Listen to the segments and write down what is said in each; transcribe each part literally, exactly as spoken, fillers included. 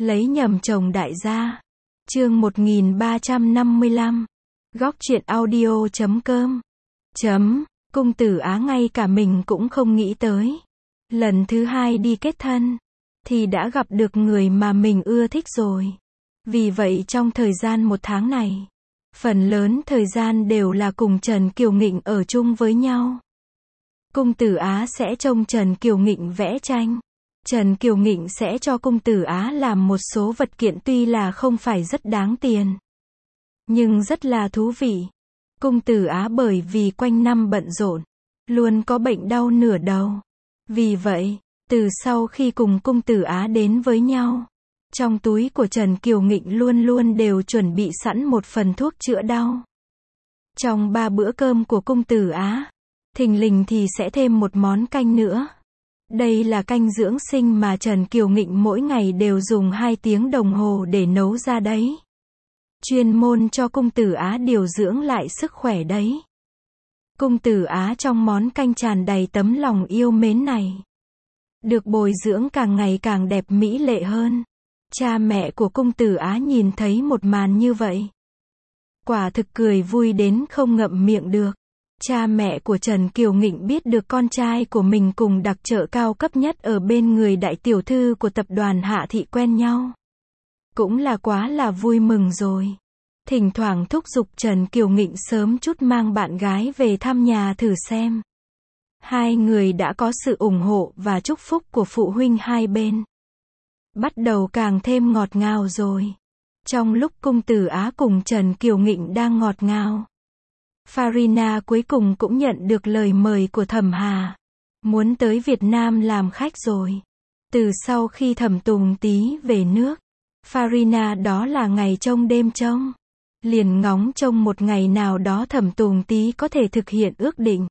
Lấy nhầm chồng đại gia. Chương một nghìn ba trăm năm mươi lăm. Góc truyện audio chấm com. Chấm. Cung tử Á ngay cả mình cũng không nghĩ tới. Lần thứ hai đi kết thân, thì đã gặp được người mà mình ưa thích rồi. Vì vậy trong thời gian một tháng này, phần lớn thời gian đều là cùng Trần Kiều Nghịnh ở chung với nhau. Cung tử Á sẽ trông Trần Kiều Nghịnh vẽ tranh. Trần Kiều Nghịnh sẽ cho cung tử Á làm một số vật kiện tuy là không phải rất đáng tiền, nhưng rất là thú vị. Cung tử Á bởi vì quanh năm bận rộn, luôn có bệnh đau nửa đầu. Vì vậy, từ sau khi cùng cung tử Á đến với nhau, trong túi của Trần Kiều Nghịnh luôn luôn đều chuẩn bị sẵn một phần thuốc chữa đau. Trong ba bữa cơm của cung tử Á, thình lình thì sẽ thêm một món canh nữa. Đây là canh dưỡng sinh mà Trần Kiều Nghịnh mỗi ngày đều dùng hai tiếng đồng hồ để nấu ra đấy. Chuyên môn cho cung tử Á điều dưỡng lại sức khỏe đấy. Cung tử Á trong món canh tràn đầy tấm lòng yêu mến này, được bồi dưỡng càng ngày càng đẹp mỹ lệ hơn. Cha mẹ của cung tử Á nhìn thấy một màn như vậy, quả thực cười vui đến không ngậm miệng được. Cha mẹ của Trần Kiều Nghịnh biết được con trai của mình cùng đặc trợ cao cấp nhất ở bên người đại tiểu thư của tập đoàn Hạ Thị quen nhau, cũng là quá là vui mừng rồi. Thỉnh thoảng thúc giục Trần Kiều Nghịnh sớm chút mang bạn gái về thăm nhà thử xem. Hai người đã có sự ủng hộ và chúc phúc của phụ huynh hai bên, bắt đầu càng thêm ngọt ngào rồi. Trong lúc cung tử Á cùng Trần Kiều Nghịnh đang ngọt ngào, Farina cuối cùng cũng nhận được lời mời của Thẩm Hà, muốn tới Việt Nam làm khách rồi. Từ sau khi Thẩm Tùng Tý về nước, Farina đó là ngày trông đêm trông, liền ngóng trông một ngày nào đó Thẩm Tùng Tý có thể thực hiện ước định,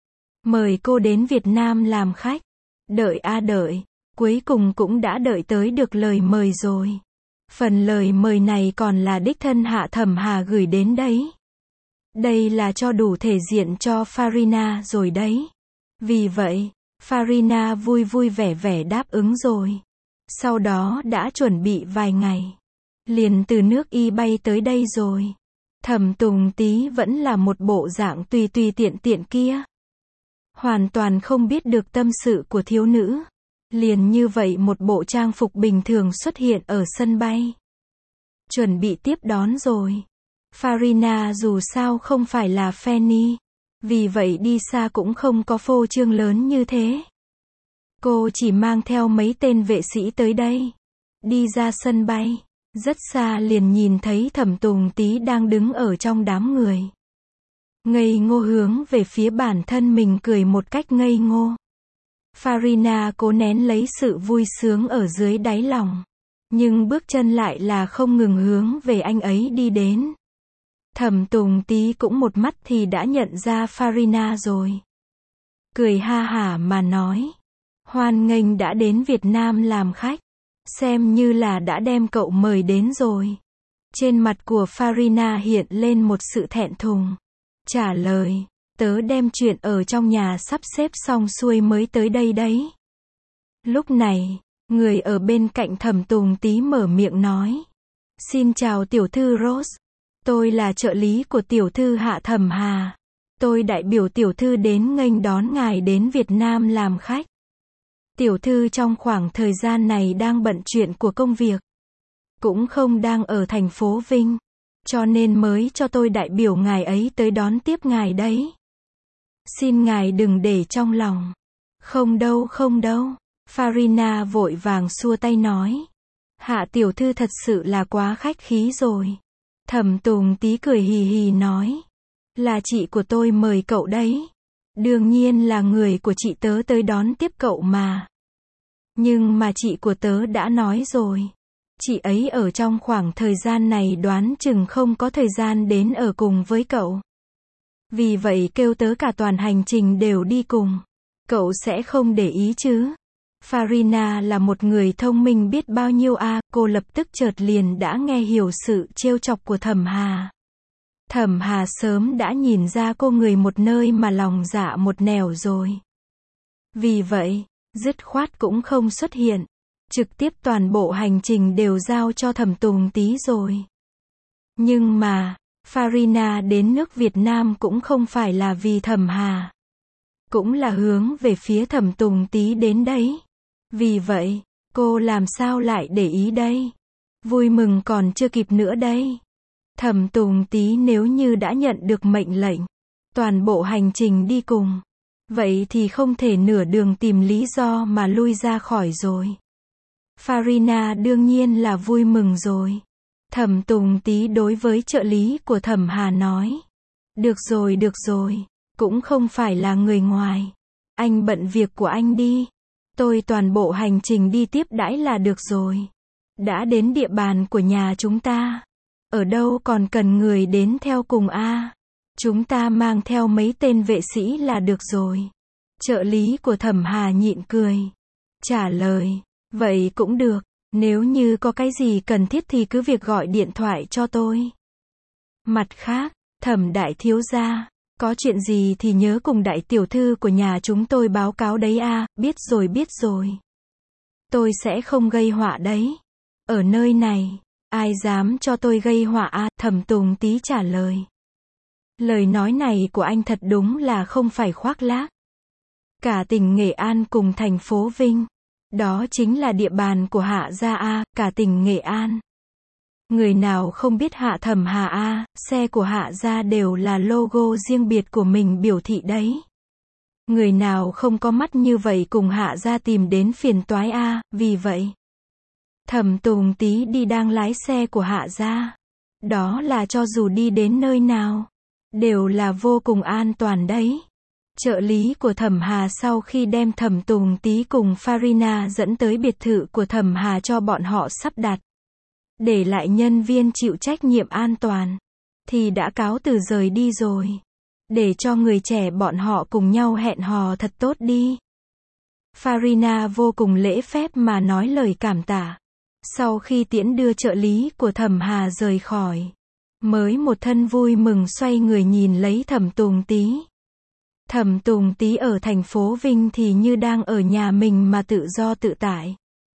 mời cô đến Việt Nam làm khách. Đợi a đợi, cuối cùng cũng đã đợi tới được lời mời rồi. Phần lời mời này còn là đích thân Hạ Thẩm Hà gửi đến đấy. Đây là cho đủ thể diện cho Farina rồi đấy. Vì vậy, Farina vui vui vẻ vẻ đáp ứng rồi. Sau đó đã chuẩn bị vài ngày, liền từ nước Y bay tới đây rồi. Thẩm Tùng Tý vẫn là một bộ dạng tùy tùy tiện tiện kia, hoàn toàn không biết được tâm sự của thiếu nữ. Liền như vậy một bộ trang phục bình thường xuất hiện ở sân bay, chuẩn bị tiếp đón rồi. Farina dù sao không phải là Fanny, vì vậy đi xa cũng không có phô trương lớn như thế. Cô chỉ mang theo mấy tên vệ sĩ tới đây. Đi ra sân bay, rất xa liền nhìn thấy Thẩm Tùng Tý đang đứng ở trong đám người, ngây ngô hướng về phía bản thân mình cười một cách ngây ngô. Farina cố nén lấy sự vui sướng ở dưới đáy lòng, nhưng bước chân lại là không ngừng hướng về anh ấy đi đến. Thẩm Tùng Tý cũng một mắt thì đã nhận ra Farina rồi. Cười ha hả mà nói, hoan nghênh đã đến Việt Nam làm khách, xem như là đã đem cậu mời đến rồi. Trên mặt của Farina hiện lên một sự thẹn thùng, trả lời, tớ đem chuyện ở trong nhà sắp xếp xong xuôi mới tới đây đấy. Lúc này, người ở bên cạnh Thẩm Tùng Tý mở miệng nói, xin chào tiểu thư Rose. Tôi là trợ lý của tiểu thư Hạ Thẩm Hà. Tôi đại biểu tiểu thư đến nghênh đón ngài đến Việt Nam làm khách. Tiểu thư trong khoảng thời gian này đang bận chuyện của công việc, cũng không đang ở thành phố Vinh, cho nên mới cho tôi đại biểu ngài ấy tới đón tiếp ngài đấy. Xin ngài đừng để trong lòng. Không đâu không đâu. Farina vội vàng xua tay nói, Hạ tiểu thư thật sự là quá khách khí rồi. Thẩm Tùng Tý cười hì hì nói, là chị của tôi mời cậu đấy. Đương nhiên là người của chị tớ tới đón tiếp cậu mà. Nhưng mà chị của tớ đã nói rồi, chị ấy ở trong khoảng thời gian này đoán chừng không có thời gian đến ở cùng với cậu. Vì vậy kêu tớ cả toàn hành trình đều đi cùng. Cậu sẽ không để ý chứ? Farina là một người thông minh biết bao nhiêu a, à, cô lập tức chợt liền đã nghe hiểu sự trêu chọc của Thẩm Hà. Thẩm Hà sớm đã nhìn ra cô người một nơi mà lòng dạ một nẻo rồi. Vì vậy, dứt khoát cũng không xuất hiện. Trực tiếp toàn bộ hành trình đều giao cho Thẩm Tùng Tý rồi. Nhưng mà, Farina đến nước Việt Nam cũng không phải là vì Thẩm Hà. Cũng là hướng về phía Thẩm Tùng Tý đến đấy. Vì vậy, cô làm sao lại để ý đây? Vui mừng còn chưa kịp nữa đây. Thẩm Tùng Tý nếu như đã nhận được mệnh lệnh, toàn bộ hành trình đi cùng, vậy thì không thể nửa đường tìm lý do mà lui ra khỏi rồi. Farina đương nhiên là vui mừng rồi. Thẩm Tùng Tý đối với trợ lý của Thẩm Hà nói. Được rồi được rồi, cũng không phải là người ngoài. Anh bận việc của anh đi. Tôi toàn bộ hành trình đi tiếp đãi là được rồi. Đã đến địa bàn của nhà chúng ta. Ở đâu còn cần người đến theo cùng a? Chúng ta mang theo mấy tên vệ sĩ là được rồi. Trợ lý của Thẩm Hà nhịn cười. Trả lời. Vậy cũng được. Nếu như có cái gì cần thiết thì cứ việc gọi điện thoại cho tôi. Mặt khác, Thẩm đại thiếu gia, có chuyện gì thì nhớ cùng đại tiểu thư của nhà chúng tôi báo cáo đấy a. Biết rồi biết rồi. Tôi sẽ không gây họa đấy. Ở nơi này, ai dám cho tôi gây họa a? Thẩm Tùng Tý trả lời. Lời nói này của anh thật đúng là không phải khoác lác. Cả tỉnh Nghệ An cùng thành phố Vinh, đó chính là địa bàn của Hạ gia a, cả tỉnh Nghệ An. Người nào không biết Hạ Thẩm Hà a, xe của Hạ gia đều là logo riêng biệt của mình biểu thị đấy. Người nào không có mắt như vậy cùng Hạ gia tìm đến phiền toái a, vì vậy Thẩm Tùng Tý đi đang lái xe của Hạ gia. Đó là cho dù đi đến nơi nào, đều là vô cùng an toàn đấy. Trợ lý của Thẩm Hà sau khi đem Thẩm Tùng Tý cùng Farina dẫn tới biệt thự của Thẩm Hà cho bọn họ sắp đặt, để lại nhân viên chịu trách nhiệm an toàn, thì đã cáo từ rời đi rồi. Để cho người trẻ bọn họ cùng nhau hẹn hò thật tốt đi. Farina vô cùng lễ phép mà nói lời cảm tạ. Sau khi tiễn đưa trợ lý của Thẩm Hà rời khỏi, mới một thân vui mừng xoay người nhìn lấy Thẩm Tùng Tý. Thẩm Tùng Tý ở thành phố Vinh thì như đang ở nhà mình mà tự do tự tại.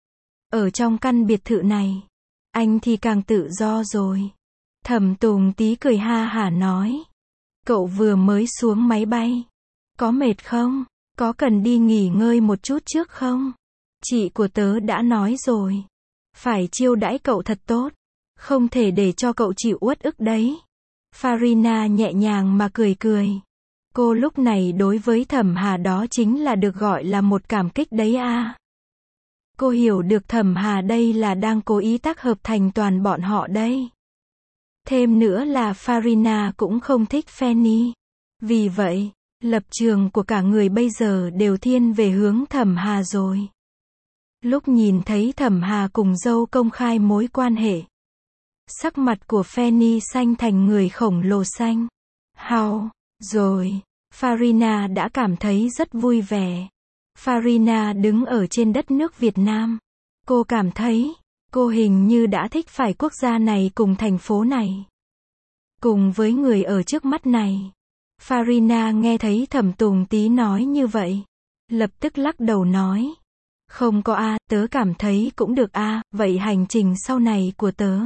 Ở trong căn biệt thự này, anh thì càng tự do rồi. Thẩm Tùng Tý cười ha hả nói. Cậu vừa mới xuống máy bay. Có mệt không? Có cần đi nghỉ ngơi một chút trước không? Chị của tớ đã nói rồi. Phải chiêu đãi cậu thật tốt. Không thể để cho cậu chịu uất ức đấy. Farina nhẹ nhàng mà cười cười. Cô lúc này đối với Thẩm Hà đó chính là được gọi là một cảm kích đấy a. Cô hiểu được Thẩm Hà đây là đang cố ý tác hợp thành toàn bọn họ đây. Thêm nữa là Farina cũng không thích Fanny. Vì vậy, lập trường của cả người bây giờ đều thiên về hướng Thẩm Hà rồi. Lúc nhìn thấy Thẩm Hà cùng dâu công khai mối quan hệ, sắc mặt của Fanny xanh thành người khổng lồ xanh. Hào, rồi, Farina đã cảm thấy rất vui vẻ. Farina đứng ở trên đất nước Việt Nam. Cô cảm thấy, cô hình như đã thích phải quốc gia này cùng thành phố này. Cùng với người ở trước mắt này. Farina nghe thấy Thẩm Tùng Tý nói như vậy. Lập tức lắc đầu nói. Không có a, tớ cảm thấy cũng được a, vậy hành trình sau này của tớ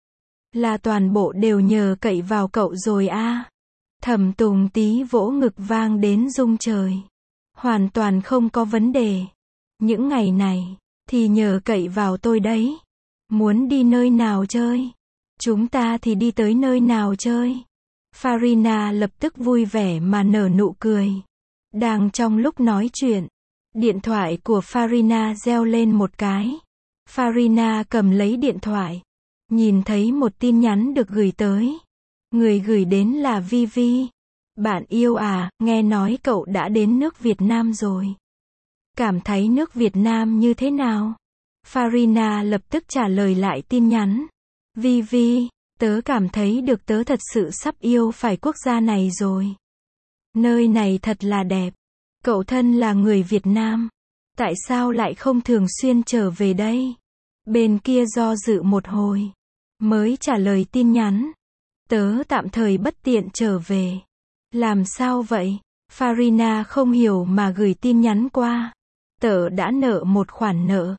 là toàn bộ đều nhờ cậy vào cậu rồi a. Thẩm Tùng Tý vỗ ngực vang đến rung trời. Hoàn toàn không có vấn đề. Những ngày này, thì nhờ cậy vào tôi đấy. Muốn đi nơi nào chơi? Chúng ta thì đi tới nơi nào chơi? Farina lập tức vui vẻ mà nở nụ cười. Đang trong lúc nói chuyện, điện thoại của Farina reo lên một cái. Farina cầm lấy điện thoại, nhìn thấy một tin nhắn được gửi tới. Người gửi đến là Vivi. Bạn yêu à, nghe nói cậu đã đến nước Việt Nam rồi. Cảm thấy nước Việt Nam như thế nào? Farina lập tức trả lời lại tin nhắn. Vivi, tớ cảm thấy được tớ thật sự sắp yêu phải quốc gia này rồi. Nơi này thật là đẹp. Cậu thân là người Việt Nam. Tại sao lại không thường xuyên trở về đây? Bên kia do dự một hồi, mới trả lời tin nhắn. Tớ tạm thời bất tiện trở về. Làm sao vậy? Farina không hiểu mà gửi tin nhắn qua. Tớ đã nợ một khoản nợ.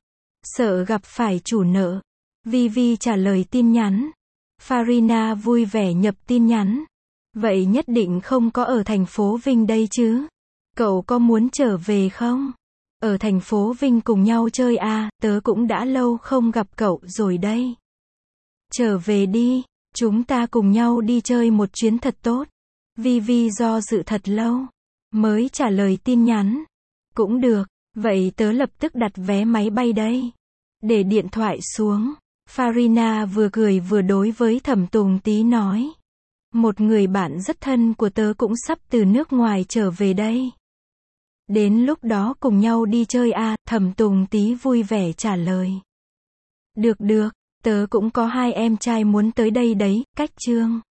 Sợ gặp phải chủ nợ. Vivi trả lời tin nhắn. Farina vui vẻ nhập tin nhắn. Vậy nhất định không có ở thành phố Vinh đây chứ? Cậu có muốn trở về không? Ở thành phố Vinh cùng nhau chơi à, tớ cũng đã lâu không gặp cậu rồi đây. Trở về đi, chúng ta cùng nhau đi chơi một chuyến thật tốt. Vivi do dự thật lâu, mới trả lời tin nhắn. Cũng được, vậy tớ lập tức đặt vé máy bay đây. Để điện thoại xuống, Farina vừa cười vừa đối với Thẩm Tùng Tý nói. Một người bạn rất thân của tớ cũng sắp từ nước ngoài trở về đây. Đến lúc đó cùng nhau đi chơi à, Thẩm Tùng Tý vui vẻ trả lời. Được được, tớ cũng có hai em trai muốn tới đây đấy, Cách Trương.